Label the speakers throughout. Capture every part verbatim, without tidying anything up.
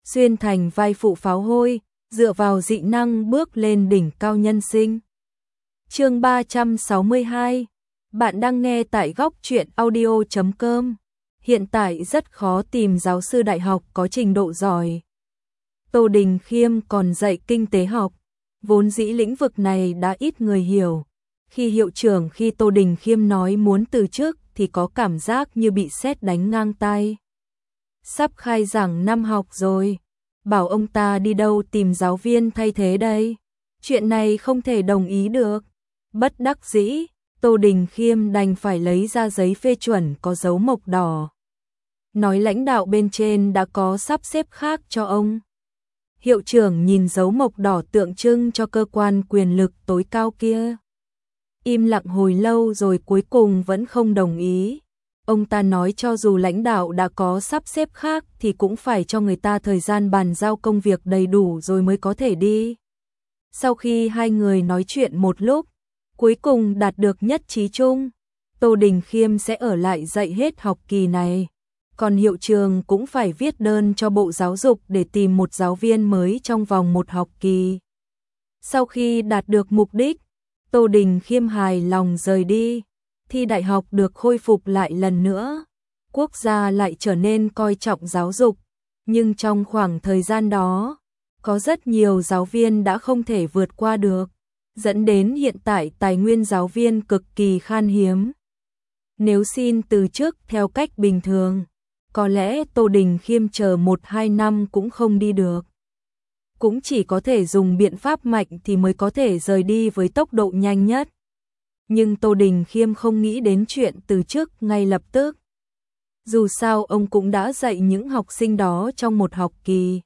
Speaker 1: xuyên thành vai phụ pháo hôi, dựa vào dị năng bước lên đỉnh cao nhân sinh. Chương ba trăm sáu mươi hai. Bạn đang nghe tại góc truyện audio chấm com. Hiện tại rất khó tìm giáo sư đại học có trình độ giỏi. Tô Đình Khiêm còn dạy kinh tế học, vốn dĩ lĩnh vực này đã ít người hiểu. Khi hiệu trưởng khi Tô Đình Khiêm nói muốn từ chức thì có cảm giác như bị sét đánh ngang tai. Sắp khai giảng năm học rồi, bảo ông ta đi đâu tìm giáo viên thay thế đây? Chuyện này không thể đồng ý được. Bất đắc dĩ, Tô Đình Khiêm đành phải lấy ra giấy phê chuẩn có dấu mộc đỏ. Nói lãnh đạo bên trên đã có sắp xếp khác cho ông. Hiệu trưởng nhìn dấu mộc đỏ tượng trưng cho cơ quan quyền lực tối cao kia. Im lặng hồi lâu rồi cuối cùng vẫn không đồng ý. Ông ta nói cho dù lãnh đạo đã có sắp xếp khác thì cũng phải cho người ta thời gian bàn giao công việc đầy đủ rồi mới có thể đi. Sau khi hai người nói chuyện một lúc, cuối cùng đạt được nhất trí chung. Tô Đình Khiêm sẽ ở lại dạy hết học kỳ này. Còn hiệu trường cũng phải viết đơn cho Bộ Giáo dục để tìm một giáo viên mới trong vòng một học kỳ. Sau khi đạt được mục đích, Tô Đình Khiêm hài lòng rời đi. Thi đại học được khôi phục lại lần nữa. Quốc gia lại trở nên coi trọng giáo dục. Nhưng trong khoảng thời gian đó, có rất nhiều giáo viên đã không thể vượt qua được, dẫn đến hiện tại tài nguyên giáo viên cực kỳ khan hiếm. Nếu xin từ chức theo cách bình thường, có lẽ Tô Đình Khiêm chờ một hai năm cũng không đi được. Cũng chỉ có thể dùng biện pháp mạnh thì mới có thể rời đi với tốc độ nhanh nhất. Nhưng Tô Đình Khiêm không nghĩ đến chuyện từ chức ngay lập tức. Dù sao ông cũng đã dạy những học sinh đó trong một học kỳ.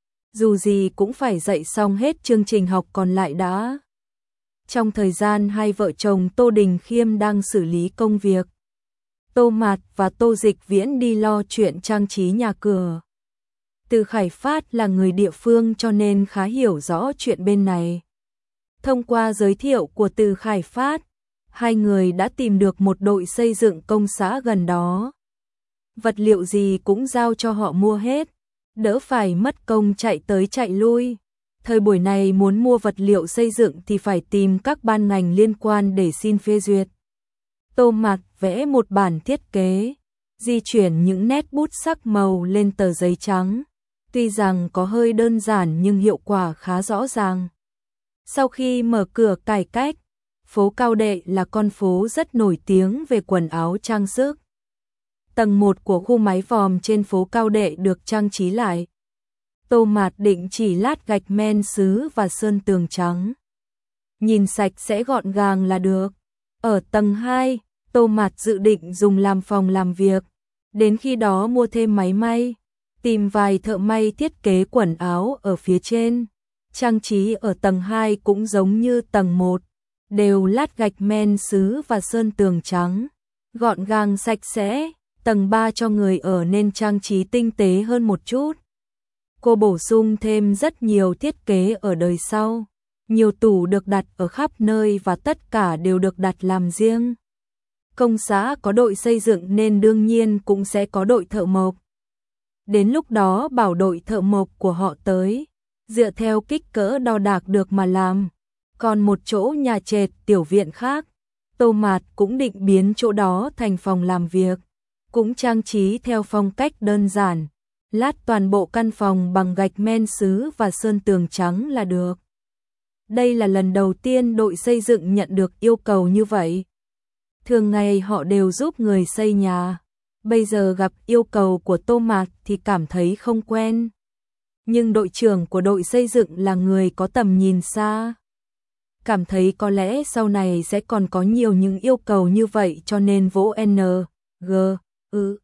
Speaker 1: Dù gì cũng phải dạy xong hết chương trình học còn lại đã. Trong thời gian hai vợ chồng Tô Đình Khiêm đang xử lý công việc, Tô Mạt và Tô Dịch Viễn đi lo chuyện trang trí nhà cửa. Từ Khải Phát là người địa phương cho nên khá hiểu rõ chuyện bên này. Thông qua giới thiệu của Từ Khải Phát, hai người đã tìm được một đội xây dựng công xã gần đó. Vật liệu gì cũng giao cho họ mua hết, đỡ phải mất công chạy tới chạy lui. Thời buổi này muốn mua vật liệu xây dựng thì phải tìm các ban ngành liên quan để xin phê duyệt. Tô Mạt vẽ một bản thiết kế, di chuyển những nét bút sắc màu lên tờ giấy trắng. Tuy rằng có hơi đơn giản nhưng hiệu quả khá rõ ràng. Sau khi mở cửa cải cách, phố Cao Đệ là con phố rất nổi tiếng về quần áo trang sức. Tầng một của khu mái vòm trên phố Cao Đệ được trang trí lại. Tô Mạt định chỉ lát gạch men sứ và sơn tường trắng. Nhìn sạch sẽ gọn gàng là được. Ở tầng hai, Tô Mạt dự định dùng làm phòng làm việc. Đến khi đó mua thêm máy may, tìm vài thợ may thiết kế quần áo ở phía trên. Trang trí ở tầng hai cũng giống như tầng một, đều lát gạch men sứ và sơn tường trắng, gọn gàng sạch sẽ. Tầng ba cho người ở nên trang trí tinh tế hơn một chút. Cô bổ sung thêm rất nhiều thiết kế ở đời sau. Nhiều tủ được đặt ở khắp nơi và tất cả đều được đặt làm riêng. Công xã có đội xây dựng nên đương nhiên cũng sẽ có đội thợ mộc. Đến lúc đó bảo đội thợ mộc của họ tới, dựa theo kích cỡ đo đạc được mà làm. Còn một chỗ nhà trệt tiểu viện khác, Tô Mạt cũng định biến chỗ đó thành phòng làm việc, cũng trang trí theo phong cách đơn giản, lát toàn bộ căn phòng bằng gạch men sứ và sơn tường trắng là được. Đây là lần đầu tiên đội xây dựng nhận được yêu cầu như vậy. Thường ngày họ đều giúp người xây nhà, bây giờ gặp yêu cầu của Tô Mạt thì cảm thấy không quen. Nhưng đội trưởng của đội xây dựng là người có tầm nhìn xa. Cảm thấy có lẽ sau này sẽ còn có nhiều những yêu cầu như vậy cho nên vỗ N, G, ư,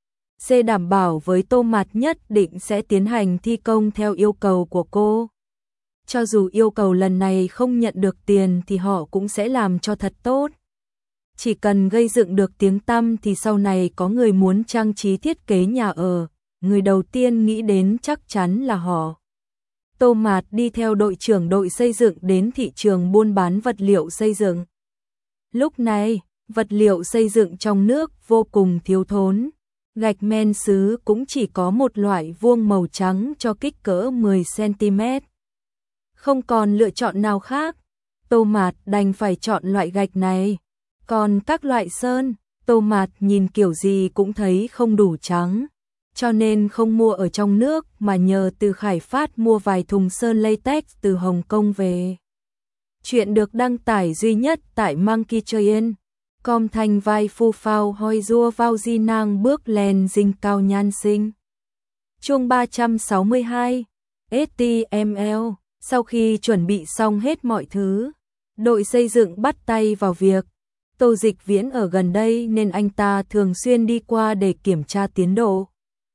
Speaker 1: C đảm bảo với Tô Mạt nhất định sẽ tiến hành thi công theo yêu cầu của cô. Cho dù yêu cầu lần này không nhận được tiền thì họ cũng sẽ làm cho thật tốt. Chỉ cần gây dựng được tiếng tăm thì sau này có người muốn trang trí thiết kế nhà ở, người đầu tiên nghĩ đến chắc chắn là họ. Tô Mạt đi theo đội trưởng đội xây dựng đến thị trường buôn bán vật liệu xây dựng. Lúc này, vật liệu xây dựng trong nước vô cùng thiếu thốn. Gạch men sứ cũng chỉ có một loại vuông màu trắng cho kích cỡ mười xăng-ti-mét. Không còn lựa chọn nào khác, Tô Mạt đành phải chọn loại gạch này. Còn các loại sơn, Tô Mạt nhìn kiểu gì cũng thấy không đủ trắng, cho nên không mua ở trong nước mà nhờ Từ Khải Phát mua vài thùng sơn latex từ Hồng Kông về. Chuyện được đăng tải duy nhất tại Monkey Train. Com thanh vai phu phao hoi rua vào di nang bước lên dinh cao nhan sinh. Chương ba trăm sáu mươi hai. ét tê em lờ. Sau khi chuẩn bị xong hết mọi thứ, đội xây dựng bắt tay vào việc. Tô Dịch Viễn ở gần đây nên anh ta thường xuyên đi qua để kiểm tra tiến độ.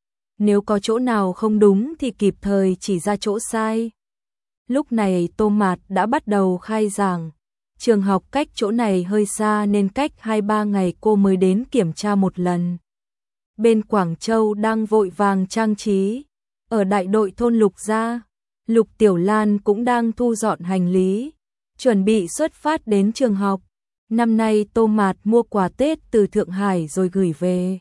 Speaker 1: Nếu có chỗ nào không đúng thì kịp thời chỉ ra chỗ sai. Lúc này Tô Mạt đã bắt đầu khai giảng. Trường học cách chỗ này hơi xa nên cách hai ba ngày cô mới đến kiểm tra một lần. Bên Quảng Châu đang vội vàng trang trí. Ở đại đội thôn Lục Gia, Lục Tiểu Lan cũng đang thu dọn hành lý, chuẩn bị xuất phát đến trường học. Năm nay Tô Mạt mua quà Tết từ Thượng Hải rồi gửi về.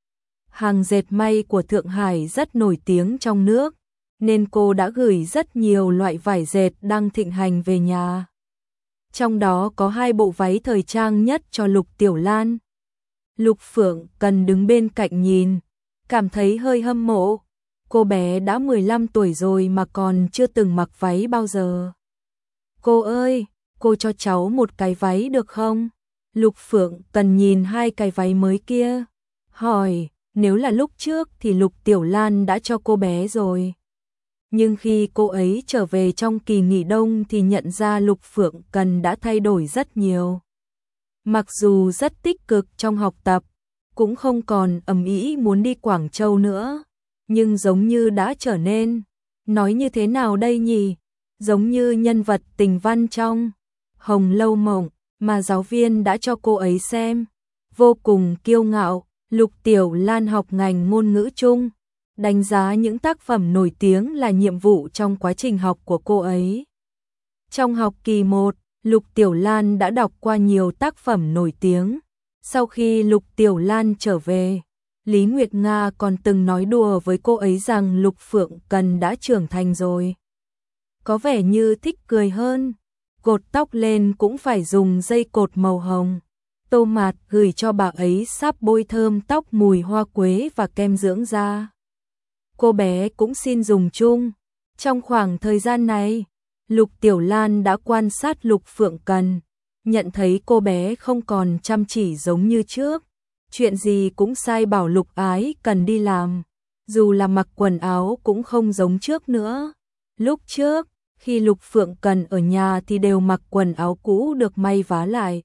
Speaker 1: Hàng dệt may của Thượng Hải rất nổi tiếng trong nước, nên cô đã gửi rất nhiều loại vải dệt đang thịnh hành về nhà. Trong đó có hai bộ váy thời trang nhất cho Lục Tiểu Lan. Lục Phượng Cần đứng bên cạnh nhìn, cảm thấy hơi hâm mộ. Cô bé đã mười lăm tuổi rồi mà còn chưa từng mặc váy bao giờ. Cô ơi, cô cho cháu một cái váy được không? Lục Phượng Cần nhìn hai cái váy mới kia, hỏi. Nếu là lúc trước thì Lục Tiểu Lan đã cho cô bé rồi. Nhưng khi cô ấy trở về trong kỳ nghỉ đông thì nhận ra Lục Phượng Cần đã thay đổi rất nhiều. Mặc dù rất tích cực trong học tập, cũng không còn ầm ĩ muốn đi Quảng Châu nữa, nhưng giống như đã trở nên, nói như thế nào đây nhỉ? Giống như nhân vật tình văn trong Hồng Lâu Mộng mà giáo viên đã cho cô ấy xem. Vô cùng kiêu ngạo, Lục Tiểu Lan học ngành ngôn ngữ Trung. Đánh giá những tác phẩm nổi tiếng là nhiệm vụ trong quá trình học của cô ấy. Trong học kỳ một, Lục Tiểu Lan đã đọc qua nhiều tác phẩm nổi tiếng. Sau khi Lục Tiểu Lan trở về, Lý Nguyệt Nga còn từng nói đùa với cô ấy rằng Lục Phượng Cần đã trưởng thành rồi. Có vẻ như thích cười hơn. Cột tóc lên cũng phải dùng dây cột màu hồng. Tô Mạt gửi cho bà ấy sáp bôi thơm tóc mùi hoa quế và kem dưỡng da. Cô bé cũng xin dùng chung. Trong khoảng thời gian này, Lục Tiểu Lan đã quan sát Lục Phượng Cần, nhận thấy cô bé không còn chăm chỉ giống như trước. Chuyện gì cũng sai bảo Lục Ái Cần đi làm, dù là mặc quần áo cũng không giống trước nữa. Lúc trước, khi Lục Phượng Cần ở nhà thì đều mặc quần áo cũ được may vá lại.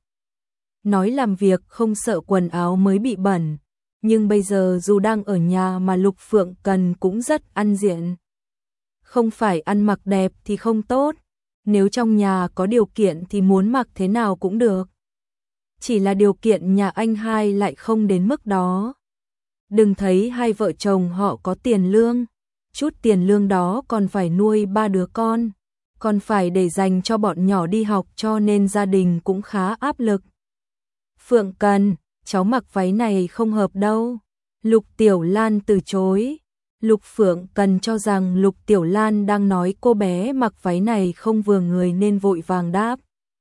Speaker 1: Nói làm việc không sợ quần áo mới bị bẩn, nhưng bây giờ dù đang ở nhà mà Lục Phượng Cần cũng rất ăn diện. Không phải ăn mặc đẹp thì không tốt, nếu trong nhà có điều kiện thì muốn mặc thế nào cũng được. Chỉ là điều kiện nhà anh hai lại không đến mức đó. Đừng thấy hai vợ chồng họ có tiền lương, chút tiền lương đó còn phải nuôi ba đứa con, còn phải để dành cho bọn nhỏ đi học cho nên gia đình cũng khá áp lực. Phượng Cần, cháu mặc váy này không hợp đâu. Lục Tiểu Lan từ chối. Lục Phượng Cần cho rằng Lục Tiểu Lan đang nói cô bé mặc váy này không vừa người nên vội vàng đáp.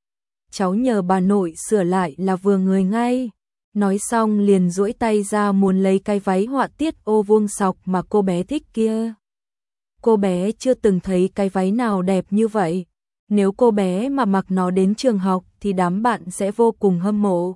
Speaker 1: Cháu nhờ bà nội sửa lại là vừa người ngay. Nói xong liền duỗi tay ra muốn lấy cái váy họa tiết ô vuông sọc mà cô bé thích kia. Cô bé chưa từng thấy cái váy nào đẹp như vậy. Nếu cô bé mà mặc nó đến trường học thì đám bạn sẽ vô cùng hâm mộ.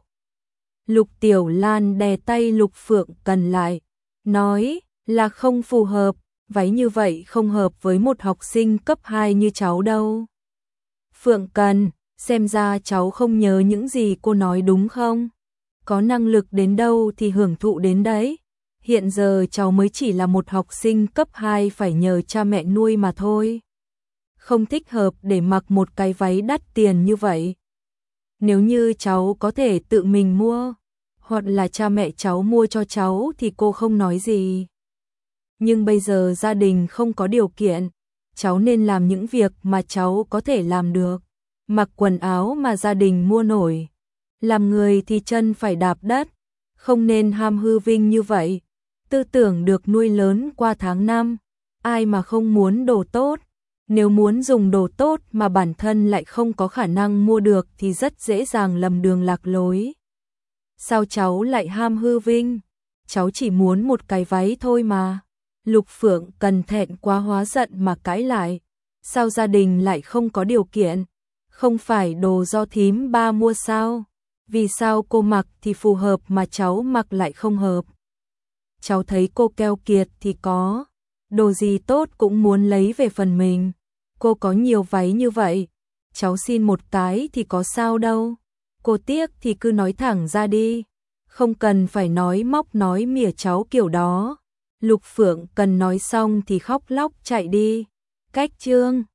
Speaker 1: Lục Tiểu Lan đè tay Lục Phượng Cần lại, nói là không phù hợp, váy như vậy không hợp với một học sinh cấp hai như cháu đâu. Phượng Cần, xem ra cháu không nhớ những gì cô nói đúng không? Có năng lực đến đâu thì hưởng thụ đến đấy. Hiện giờ cháu mới chỉ là một học sinh cấp hai phải nhờ cha mẹ nuôi mà thôi. Không thích hợp để mặc một cái váy đắt tiền như vậy. Nếu như cháu có thể tự mình mua, hoặc là cha mẹ cháu mua cho cháu thì cô không nói gì. Nhưng bây giờ gia đình không có điều kiện, cháu nên làm những việc mà cháu có thể làm được. Mặc quần áo mà gia đình mua nổi. Làm người thì chân phải đạp đất, không nên ham hư vinh như vậy. tư tưởng được nuôi lớn qua tháng năm, ai mà không muốn đồ tốt. Nếu muốn dùng đồ tốt mà bản thân lại không có khả năng mua được thì rất dễ dàng lầm đường lạc lối. Sao cháu lại ham hư vinh? Cháu chỉ muốn một cái váy thôi mà. Lục Phượng Cần thẹn quá hóa giận mà cãi lại. Sao gia đình lại không có điều kiện? Không phải đồ do thím ba mua sao? Vì sao cô mặc thì phù hợp mà cháu mặc lại không hợp? Cháu thấy cô keo kiệt thì có. Đồ gì tốt cũng muốn lấy về phần mình. Cô có nhiều váy như vậy, cháu xin một cái thì có sao đâu. Cô tiếc thì cứ nói thẳng ra đi, không cần phải nói móc nói mỉa cháu kiểu đó. Lục Phượng Cần nói xong thì khóc lóc chạy đi. Cách chương